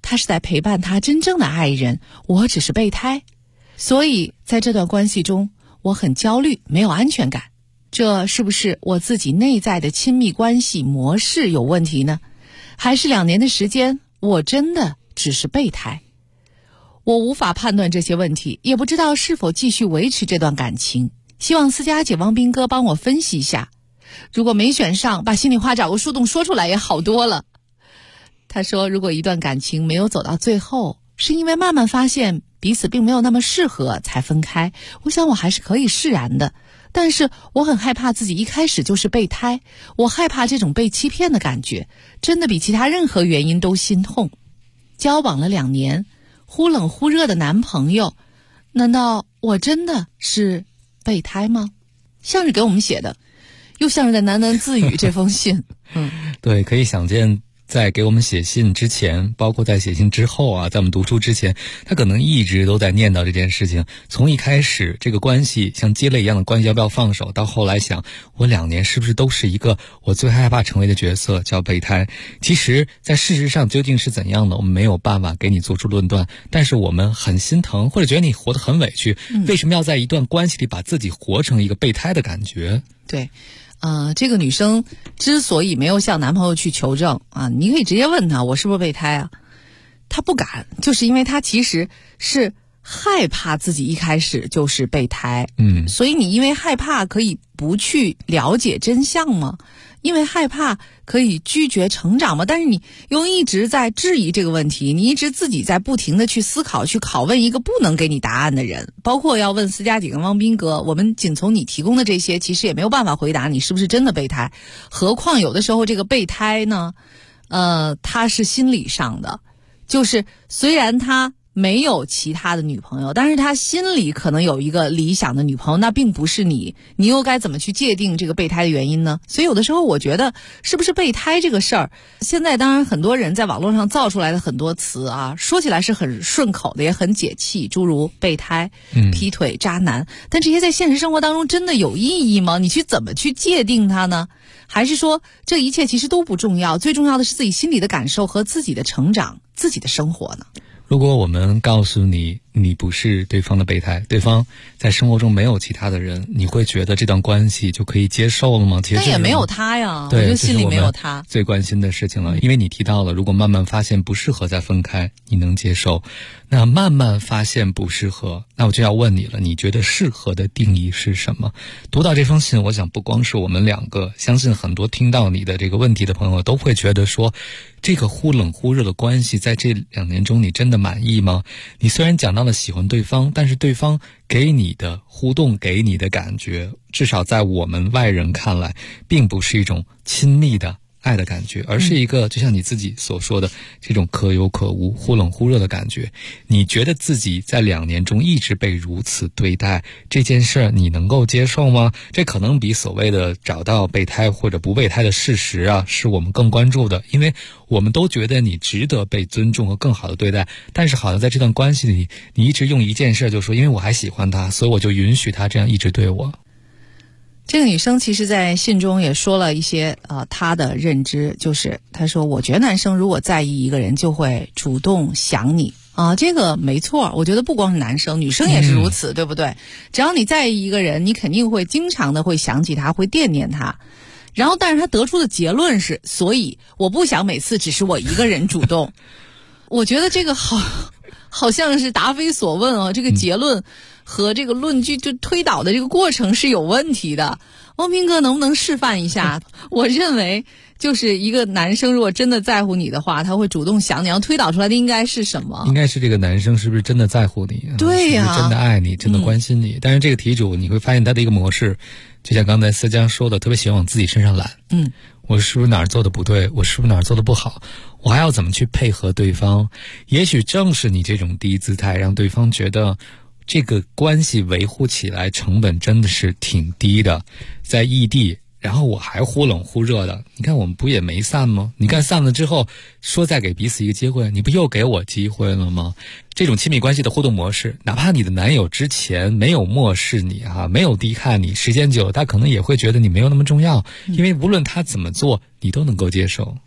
他是在陪伴他真正的爱人，我只是备胎。所以在这段关系中，我很焦虑，没有安全感。这是不是我自己内在的亲密关系模式有问题呢？还是2年的时间，我真的只是备胎？我无法判断这些问题，也不知道是否继续维持这段感情。希望思佳姐、汪斌哥帮我分析一下。如果没选上，把心里话找个树洞说出来也好多了。他说，如果一段感情没有走到最后，是因为慢慢发现彼此并没有那么适合才分开，我想我还是可以释然的。但是我很害怕自己一开始就是备胎，我害怕这种被欺骗的感觉，真的比其他任何原因都心痛。交往了2年，忽冷忽热的男朋友，难道我真的是备胎吗？像是给我们写的，又像是在喃喃自语这封信。 对，可以想见在给我们写信之前，包括在写信之后啊，在我们读书之前，他可能一直都在念叨这件事情。从一开始这个关系像鸡肋一样的关系要不要放手，到后来想我2年是不是都是一个我最害怕成为的角色，叫备胎。其实在事实上究竟是怎样的，我们没有办法给你做出论断，但是我们很心疼，或者觉得你活得很委屈，为什么要在一段关系里把自己活成一个备胎的感觉？ 对，这个女生之所以没有向男朋友去求证啊，你可以直接问她，我是不是备胎啊？她不敢，就是因为她其实是害怕自己一开始就是备胎。所以你因为害怕可以不去了解真相吗？因为害怕可以拒绝成长吗？但是你又一直在质疑这个问题，你一直自己在不停的去思考，去拷问一个不能给你答案的人。包括要问思佳姐跟汪斌哥，我们仅从你提供的这些其实也没有办法回答你是不是真的备胎。何况有的时候这个备胎呢，他是心理上的，就是虽然他没有其他的女朋友，但是他心里可能有一个理想的女朋友，那并不是你又该怎么去界定这个备胎的原因呢？所以有的时候我觉得是不是备胎这个事儿，现在当然很多人在网络上造出来的很多词啊，说起来是很顺口的，也很解气，诸如备胎、劈腿、渣男，但这些在现实生活当中真的有意义吗？你去怎么去界定它呢？还是说这一切其实都不重要，最重要的是自己心里的感受和自己的成长，自己的生活呢？ 如果我们告诉你你不是对方的备胎，对方在生活中没有其他的人，你会觉得这段关系就可以接受了吗？其实但也没有他呀， 对， 我觉得心里没有他， 最关心的事情了。因为你提到了，如果慢慢发现不适合再分开，你能接受。那慢慢发现不适合，那我就要问你了，你觉得适合的定义是什么？读到这封信，我想不光是我们2个，相信很多听到你的这个问题的朋友都会觉得说，这个忽冷忽热的关系在这2年中你真的满意吗？你虽然讲到了喜欢对方，但是对方给你的互动，给你的感觉，至少在我们外人看来，并不是一种亲密的爱的感觉，而是一个就像你自己所说的这种可有可无、忽冷忽热的感觉。你觉得自己在2年中一直被如此对待，这件事你能够接受吗？这可能比所谓的找到备胎或者不备胎的事实啊，是我们更关注的，因为我们都觉得你值得被尊重和更好的对待。但是好像在这段关系里，你一直用一件事就说，因为我还喜欢他，所以我就允许他这样一直对我。 这个女生其实在信中也说了一些她的认知，就是她说，我觉得男生如果在意一个人就会主动想你啊，这个没错，我觉得不光是男生，女生也是如此，对不对？只要你在意一个人，你肯定会经常的会想起他，会惦念他。然后但是他得出的结论是，所以我不想每次只是我一个人主动。我觉得这个好像是答非所问啊，这个结论和这个论据就推导的这个过程是有问题的。汪斌哥能不能示范一下？我认为就是一个男生如果真的在乎你的话，他会主动想你，要推导出来的应该是什么？ 应该是这个男生是不是真的在乎你？ 对呀， 是不是真的爱你，真的关心你？但是这个题主你会发现他的一个模式，就像刚才思佳说的，特别喜欢往自己身上揽。我是不是哪儿做的不对？我是不是哪儿做的不好？我还要怎么去配合对方？也许正是你这种低姿态，让对方觉得这个关系维护起来成本真的是挺低的。在异地，然后我还忽冷忽热的，你看我们不也没散吗？你看散了之后说再给彼此一个机会，你不又给我机会了吗？这种亲密关系的互动模式，哪怕你的男友之前没有漠视你没有低看你，时间久了他可能也会觉得你没有那么重要，因为无论他怎么做你都能够接受。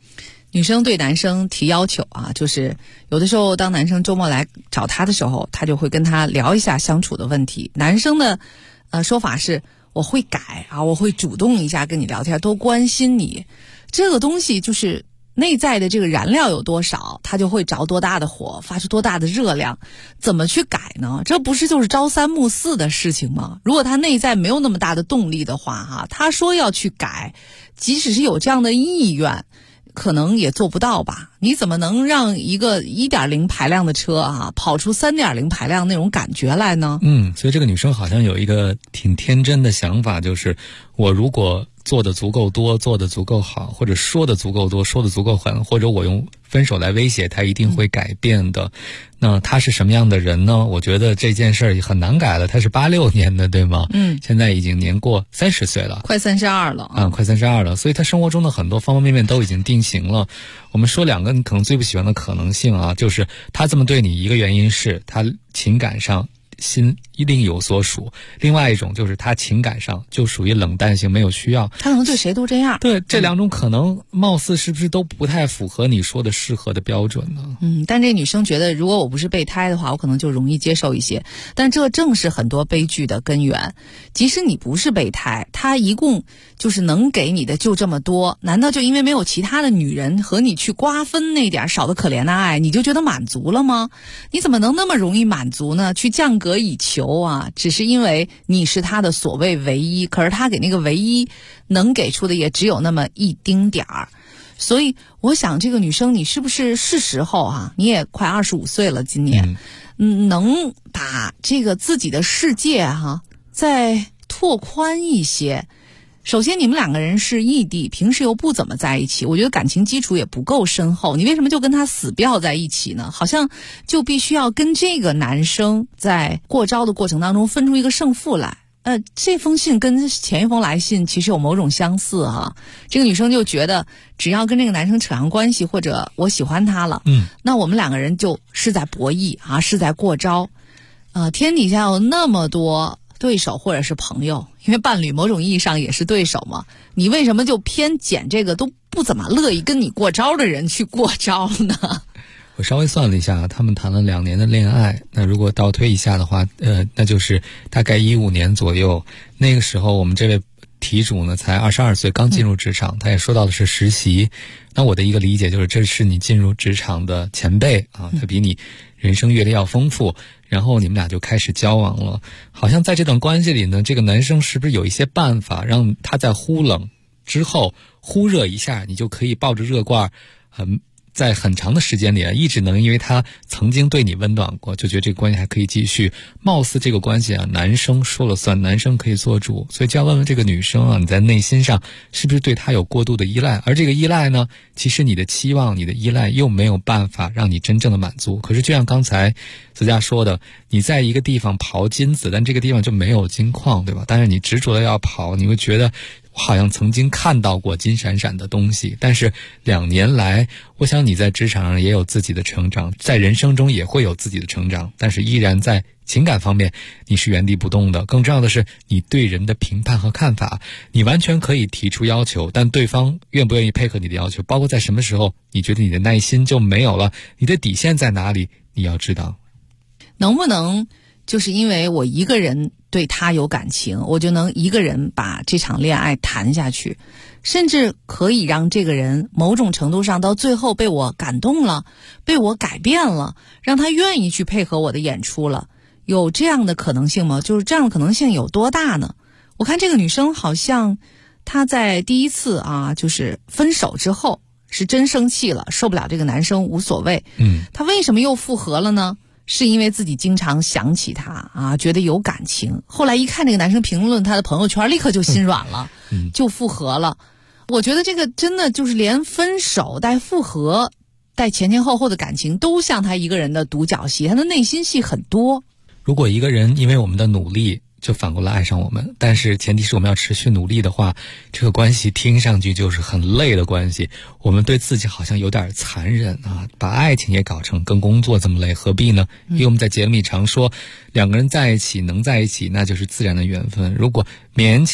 女生对男生提要求啊，就是有的时候当男生周末来找她的时候，她就会跟他聊一下相处的问题。男生的说法是我会改啊，我会主动一下跟你聊天，多关心你。这个东西就是内在的这个燃料有多少，它就会着多大的火，发出多大的热量。怎么去改呢？这不是就是朝三暮四的事情吗？如果他内在没有那么大的动力的话他说要去改，即使是有这样的意愿，可能也做不到吧。你怎么能让一个 1.0 排量的车跑出 3.0 排量那种感觉来呢？ 所以这个女生好像有一个挺天真的想法，就是我如果做的足够多，做的足够好，或者说的足够多，说的足够狠，或者我用分手来威胁他，一定会改变的。那他是什么样的人呢？我觉得这件事儿很难改了。他是86年的，对吗？现在已经年过30岁了， 快32了快32了。所以他生活中的很多方方面面都已经定型了。我们说两个你可能最不喜欢的可能性就是他这么对你，一个原因是他情感上心一定有所属，另外一种就是他情感上就属于冷淡型，没有需要。 他可能对谁都这样。 对，这两种可能貌似是不是都不太符合你说的适合的标准呢？ 但这女生觉得如果我不是备胎的话，我可能就容易接受一些。但这正是很多悲剧的根源。即使你不是备胎，他一共就是能给你的就这么多，难道就因为没有其他的女人和你去瓜分那点少得可怜的爱，你就觉得满足了吗？你怎么能那么容易满足呢？去降格以求只是因为你是他的所谓唯一，可是他给那个唯一能给出的也只有那么一丁点儿。所以我想这个女生你是不是时候你也快25岁了，今年能把这个自己的世界再拓宽一些。首先你们两个人是异地，平时又不怎么在一起，我觉得感情基础也不够深厚，你为什么就跟他死吊在一起呢？好像就必须要跟这个男生在过招的过程当中分出一个胜负来。这封信跟前一封来信其实有某种相似这个女生就觉得只要跟这个男生扯上关系，或者我喜欢他了，那我们两个人就是在博弈是在过招。天底下有那么多对手或者是朋友，因为伴侣某种意义上也是对手嘛，你为什么就偏捡这个都不怎么乐意跟你过招的人去过招呢？ 我稍微算了一下，他们谈了2年的恋爱，那如果倒推一下的话，那就是大概15年左右。那个时候我们这位题主呢才22岁，刚进入职场，他也说到的是实习。那我的一个理解就是，这是你进入职场的前辈他比你人生阅历要丰富，然后你们俩就开始交往了。好像在这段关系里呢，这个男生是不是有一些办法让他在忽冷之后忽热一下，你就可以抱着热罐在很长的时间里一直能因为他曾经对你温暖过，就觉得这个关系还可以继续。貌似这个关系男生说了算，男生可以做主，所以就要问问这个女生你在内心上是不是对他有过度的依赖，而这个依赖呢，其实你的期望你的依赖又没有办法让你真正的满足。可是就像刚才子佳说的，你在一个地方刨金子，但这个地方就没有金矿，对吧？但是你执着的要刨，你会觉得好像曾经看到过金闪闪的东西。但是2年来，我想你在职场上也有自己的成长，在人生中也会有自己的成长，但是依然在情感方面你是原地不动的。更重要的是你对人的评判和看法，你完全可以提出要求，但对方愿不愿意配合你的要求，包括在什么时候你觉得你的耐心就没有了，你的底线在哪里，你要知道。 能不能就是因为我一个人对他有感情，我就能一个人把这场恋爱谈下去，甚至可以让这个人某种程度上到最后被我感动了，被我改变了，让他愿意去配合我的演出了。有这样的可能性吗？就是这样的可能性有多大呢？我看这个女生好像她在第一次就是分手之后是真生气了，受不了这个男生无所谓。她为什么又复合了呢？是因为自己经常想起他觉得有感情。后来一看这个男生评论他的朋友圈，立刻就心软了，就复合了。我觉得这个真的就是连分手带复合带前前后后的感情都像他一个人的独角戏，他的内心戏很多。 如果一个人因为我们的努力就反过来爱上我们，但是前提是我们要持续努力的话，这个关系听上去就是很累的关系。我们对自己好像有点残忍把爱情也搞成跟工作这么累，何必呢？因为我们在节目里常说，两个人在一起能在一起，那就是自然的缘分。如果勉强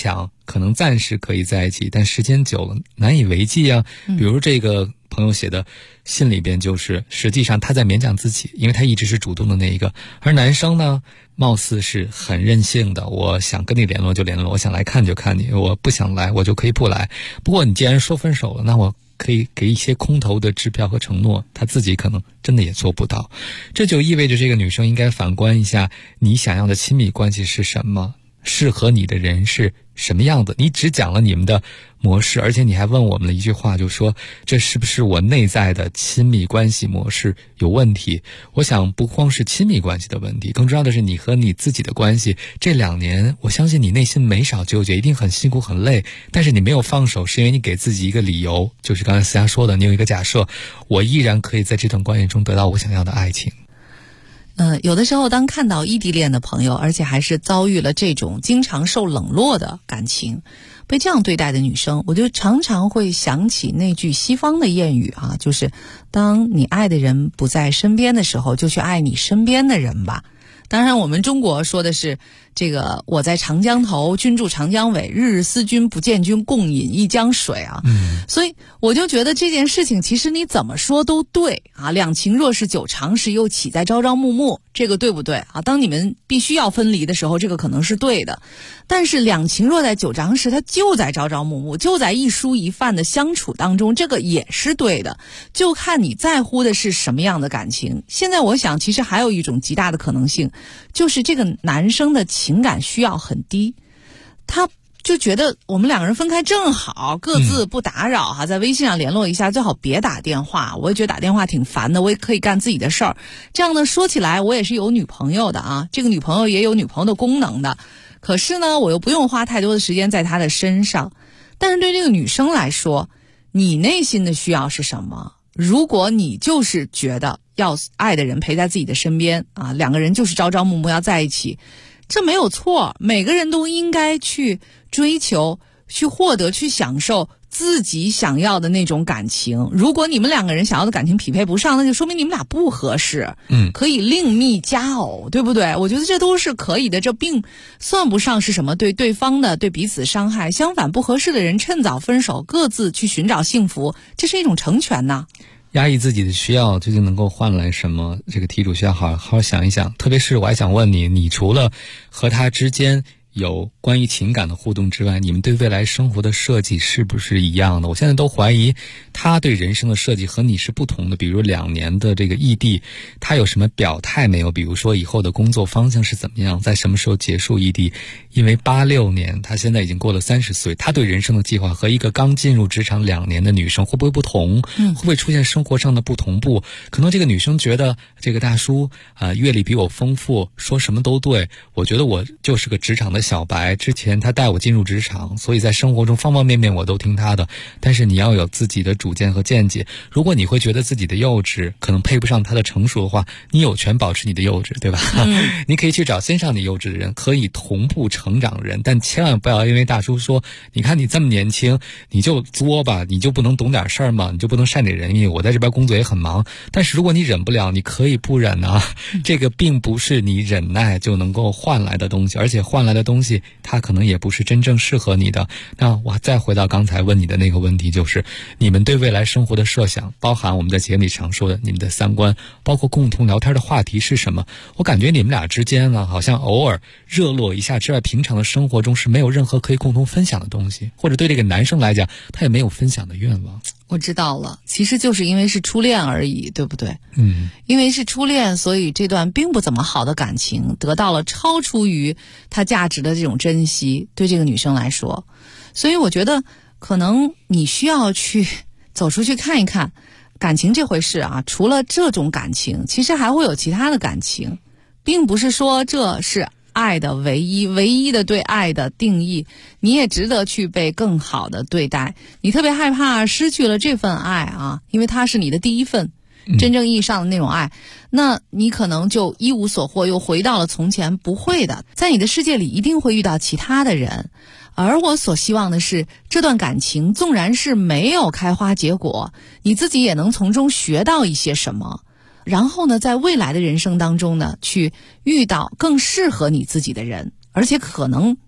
可能暂时可以在一起，但时间久了难以为继啊。比如这个朋友写的信里边，就是实际上他在勉强自己，因为他一直是主动的那一个，而男生呢貌似是很任性的，我想跟你联络就联络，我想来看就看你，我不想来我就可以不来。不过你既然说分手了，那我可以给一些空头的支票和承诺，他自己可能真的也做不到。这就意味着这个女生应该反观一下，你想要的亲密关系是什么，适合你的人是什么样的。你只讲了你们的模式，而且你还问我们了一句话，就说这是不是我内在的亲密关系模式有问题。我想不光是亲密关系的问题，更重要的是你和你自己的关系。这2年我相信你内心没少纠结，一定很辛苦很累，但是你没有放手，是因为你给自己一个理由，就是刚才思佳说的，你有一个假设，我依然可以在这段关系中得到我想要的爱情。 有的时候当看到异地恋的朋友，而且还是遭遇了这种经常受冷落的感情，被这样对待的女生，我就常常会想起那句西方的谚语啊，就是当你爱的人不在身边的时候，就去爱你身边的人吧。当然我们中国说的是这个我在长江头，君住长江尾，日日思君不见君，共饮一江水啊。所以我就觉得这件事情其实你怎么说都对啊，两情若是久长时，又岂在朝朝暮暮，这个对不对啊？当你们必须要分离的时候，这个可能是对的，但是两情若在久长时，它就在朝朝暮暮，就在一蔬一饭的相处当中，这个也是对的，就看你在乎的是什么样的感情。现在我想其实还有一种极大的可能性，就是这个男生的情感需要很低，他就觉得我们两个人分开正好，各自不打扰哈，在微信上联络一下，最好别打电话。我也觉得打电话挺烦的，我也可以干自己的事儿。这样呢，说起来我也是有女朋友的啊，这个女朋友也有女朋友的功能的，可是呢，我又不用花太多的时间在她的身上。但是对这个女生来说，你内心的需要是什么？如果你就是觉得要爱的人陪在自己的身边啊，两个人就是朝朝暮暮要在一起，这没有错，每个人都应该去追求、去获得、去享受自己想要的那种感情。如果你们两个人想要的感情匹配不上，那就说明你们俩不合适，可以另觅佳偶，对不对？我觉得这都是可以的，这并算不上是什么对对方的、对彼此伤害。相反，不合适的人趁早分手，各自去寻找幸福，这是一种成全呐。 压抑自己的需要究竟能够换来什么？这个题主需要好好想一想。特别是我还想问你，你除了和他之间有关于情感的互动之外，你们对未来生活的设计是不是一样的？我现在都怀疑他对人生的设计和你是不同的。比如2年的这个异地，他有什么表态没有？比如说以后的工作方向是怎么样，在什么时候结束异地？因为86年，他现在已经过了30岁，他对人生的计划和一个刚进入职场2年的女生会不会不同？会不会出现生活上的不同步？可能这个女生觉得这个大叔阅历比我丰富，说什么都对，我觉得我就是个职场的小白，之前他带我进入职场，所以在生活中方方面面我都听他的。但是你要有自己的主见和见解，如果你会觉得自己的幼稚可能配不上他的成熟的话，你有权保持你的幼稚，对吧？你可以去找先上你幼稚的人，可以同步成长的人，但千万不要因为大叔说你看你这么年轻你就作吧，你就不能懂点事儿吗？你就不能善解人意？我在这边工作也很忙。但是如果你忍不了，你可以不忍啊，这个并不是你忍耐就能够换来的东西，而且换来的东西它可能也不是真正适合你的。那我再回到刚才问你的那个问题，就是你们对未来生活的设想，包含我们在节目里常说的你们的三观，包括共同聊天的话题是什么。我感觉你们俩之间啊，好像偶尔热络一下之外，平常的生活中是没有任何可以共同分享的东西，或者对这个男生来讲他也没有分享的愿望。 我知道了，其实就是因为是初恋而已，对不对？因为是初恋，所以这段并不怎么好的感情得到了超出于它价值的这种珍惜，对这个女生来说。所以我觉得可能你需要去走出去看一看感情这回事啊，除了这种感情其实还会有其他的感情，并不是说这是爱的唯一的对爱的定义，你也值得去被更好的对待。你特别害怕失去了这份爱啊，因为它是你的第一份真正意义上的那种爱，那你可能就一无所获，又回到了从前。不会的，在你的世界里一定会遇到其他的人。而我所希望的是，这段感情纵然是没有开花结果，你自己也能从中学到一些什么，然后呢，在未来的人生当中呢，去遇到更适合你自己的人，而且可能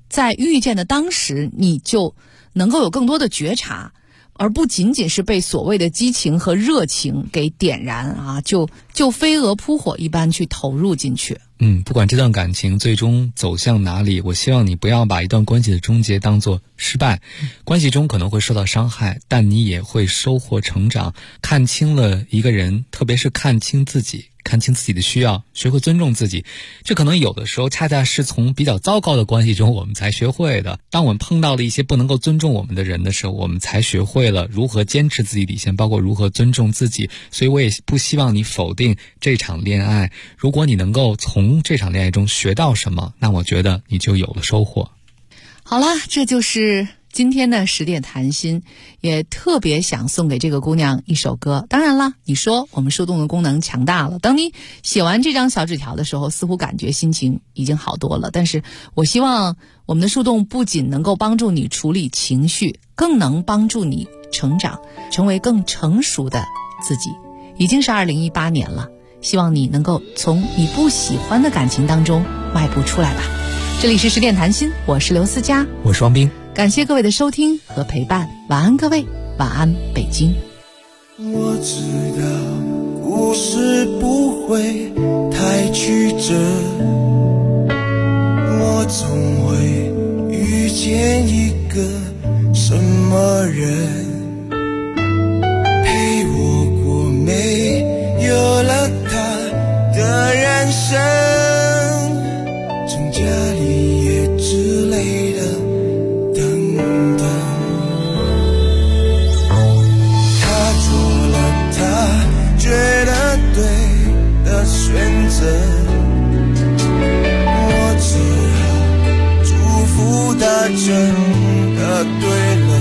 在遇见的当时你就能够有更多的觉察，而不仅仅是被所谓的激情和热情给点燃啊，就飞蛾扑火一般去投入进去。 不管这段感情最终走向哪里，我希望你不要把一段关系的终结当作失败。关系中可能会受到伤害，但你也会收获成长，看清了一个人，特别是看清自己，看清自己的需要，学会尊重自己。这可能有的时候恰恰是从比较糟糕的关系中我们才学会的。当我们碰到了一些不能够尊重我们的人的时候，我们才学会了如何坚持自己底线，包括如何尊重自己。所以我也不希望你否定这场恋爱，如果你能够从这场恋爱中学到什么，那我觉得你就有了收获。 好了，这就是今天的10点谈心，也特别想送给这个姑娘一首歌。当然了，你说我们树洞的功能强大了，等你写完这张小纸条的时候，似乎感觉心情已经好多了。但是我希望我们的树洞不仅能够帮助你处理情绪，更能帮助你成长，成为更成熟的自己。已经是2018年了，希望你能够从你不喜欢的感情当中迈步出来吧。这里是10点谈心，我是刘思佳， 我是王斌， 感谢各位的收听和陪伴，晚安各位，晚安北京。 我知道故事不会太曲折，我总会遇见一个什么人，陪我过没有了他的人生，成家立业之类的等等。他做了他觉得对的选择，我只好祝福他真的对了。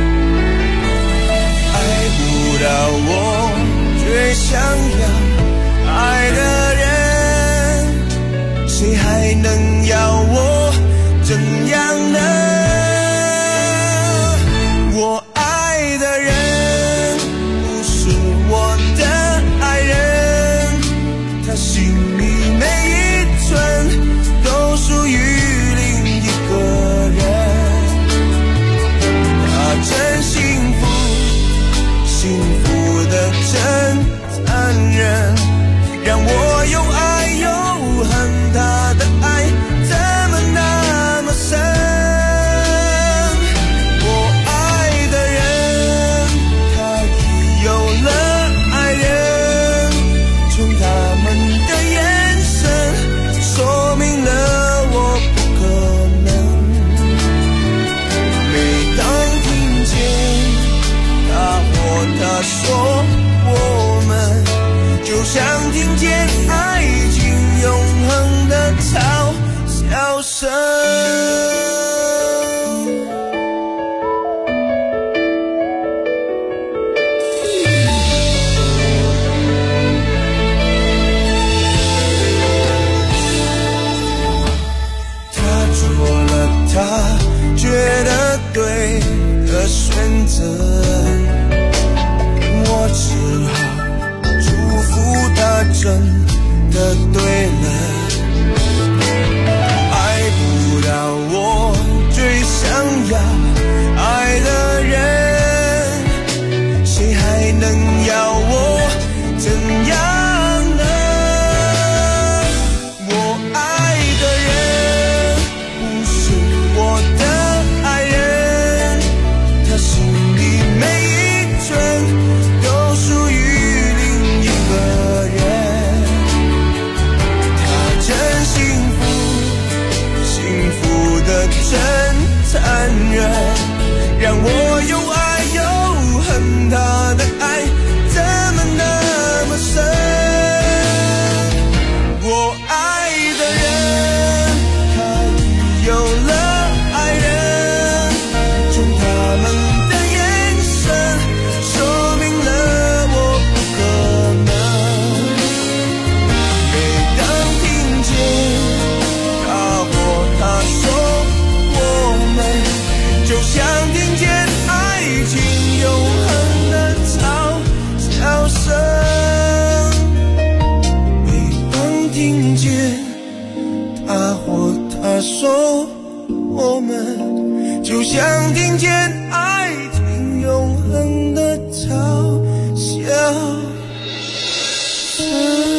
爱不到我最想要爱的人，谁还能要我怎样呢？我爱的人不是我的爱人，他心里每一寸都属于另一个人。他真幸福，幸福的真残忍，让我又爱又恨。他的爱怎么那么深？我爱的人，他已有了爱人，从他们的眼神说明了我不可能。每当听见他或她说我们，就像听见爱情永恒的嘲笑声。他做了他觉得对的选择，我只好祝福他真的对了。爱不到我最想要爱的人，谁还能要我怎样呢？我爱的人不是我的爱人，他心里每一寸都属于另一个人。他真幸福，幸福的真残忍，让我又爱又恨。他的爱怎么那么深？我爱的人，他已有了爱人，从他们的眼神说明了我不可能。每当听见他或她说我们，就像听见我们就像听见爱情永恒的嘲笑声。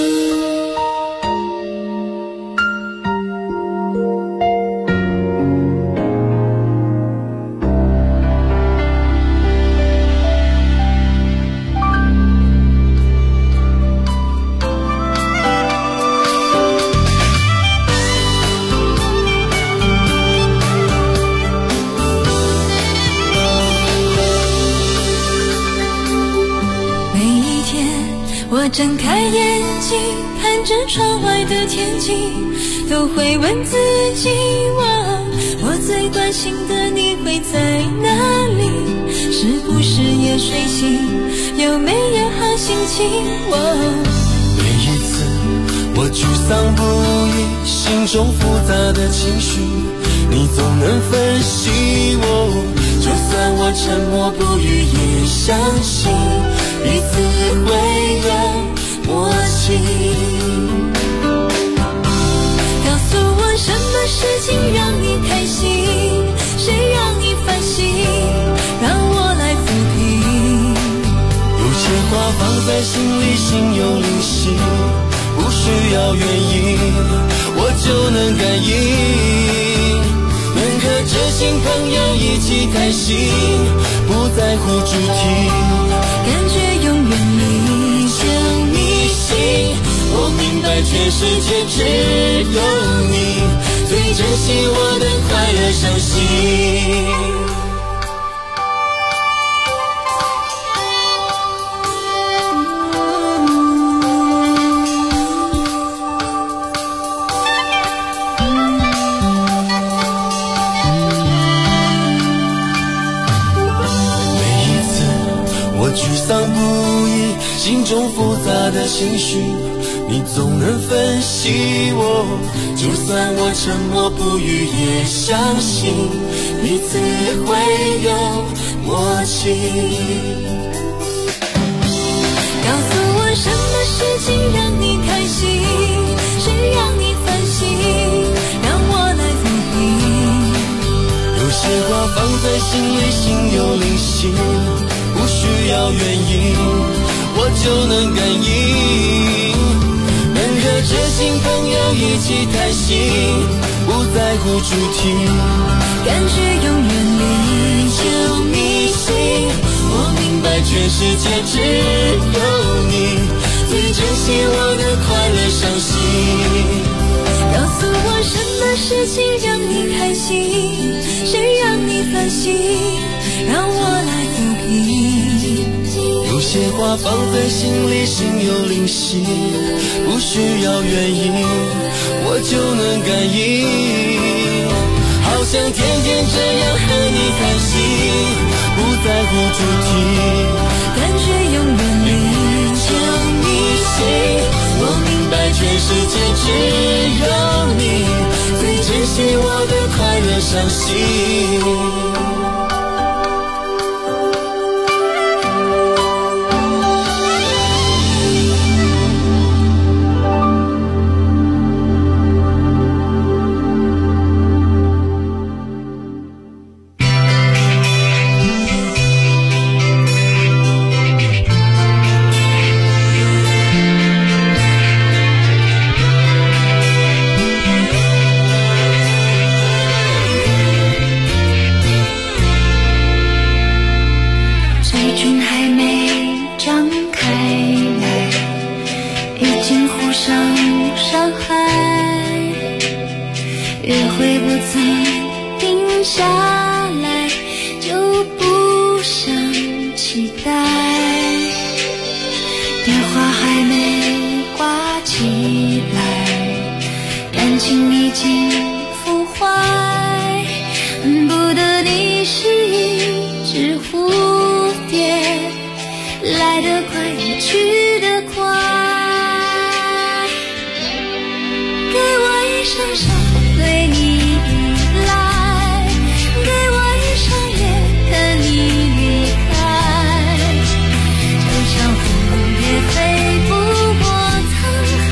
我睁开眼睛，看着窗外的天气，都会问自己，我最关心的你会在哪里？是不是也睡醒？有没有好心情？ 每一次我沮丧不已，心中复杂的情绪，你总能分析我。就算我沉默不语，也相信彼此会有默契。 告诉我什么事情让你开心，谁让你烦心，让我来抚平。 有些话放在心里，心有灵犀，不需要原因，我就能感应。能和知心朋友一起开心，不在乎主题， 感觉永远里就迷信。我明白全世界只有你最珍惜我的快乐伤心。心中复杂的情绪，你总能分析我。就算我沉默不语，也相信彼此会有默契。 告诉我什么事情让你开心，谁让你烦心，让我来抚平。 有些话放在心里，心有灵犀，不需要原因，我就能感应。能和知心朋友一起开心，不在乎主题， 感觉永远里就迷信。我明白全世界只有你最珍惜我的快乐伤心。 告诉我什么事情让你开心，谁让你烦心，让我来抚平。 有些话放在心里，心有灵犀，不需要原因，我就能感应。好想天天这样和你开心，不在乎主题， 感觉永远里就迷信。我明白全世界只有你最珍惜我的快乐伤心。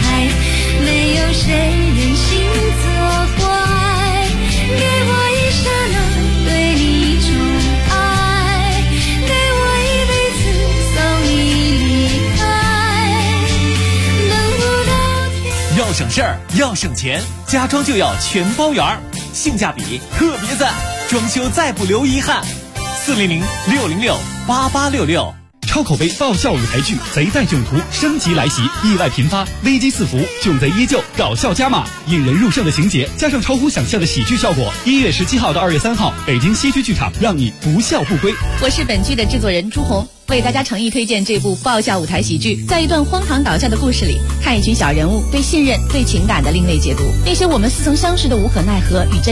谁人心作怪？给我一生省事儿要省钱，家装就要全包圆，性价比特别赞，装修再不留遗憾。400-606-8866。 超口碑爆笑舞台剧《贼在囧途》升级来袭，意外频发，危机四伏，囧贼依旧，搞笑加码，引人入胜的情节加上超乎想象的喜剧效果。1月17号到2月3号，北京西区剧场，让你不笑不归。 我是本剧的制作人朱红，为大家诚意推荐这部爆笑舞台喜剧。在一段荒唐搞笑的故事里，看一群小人物对信任、对情感的另类解读，那些我们似曾相识的无可奈何与真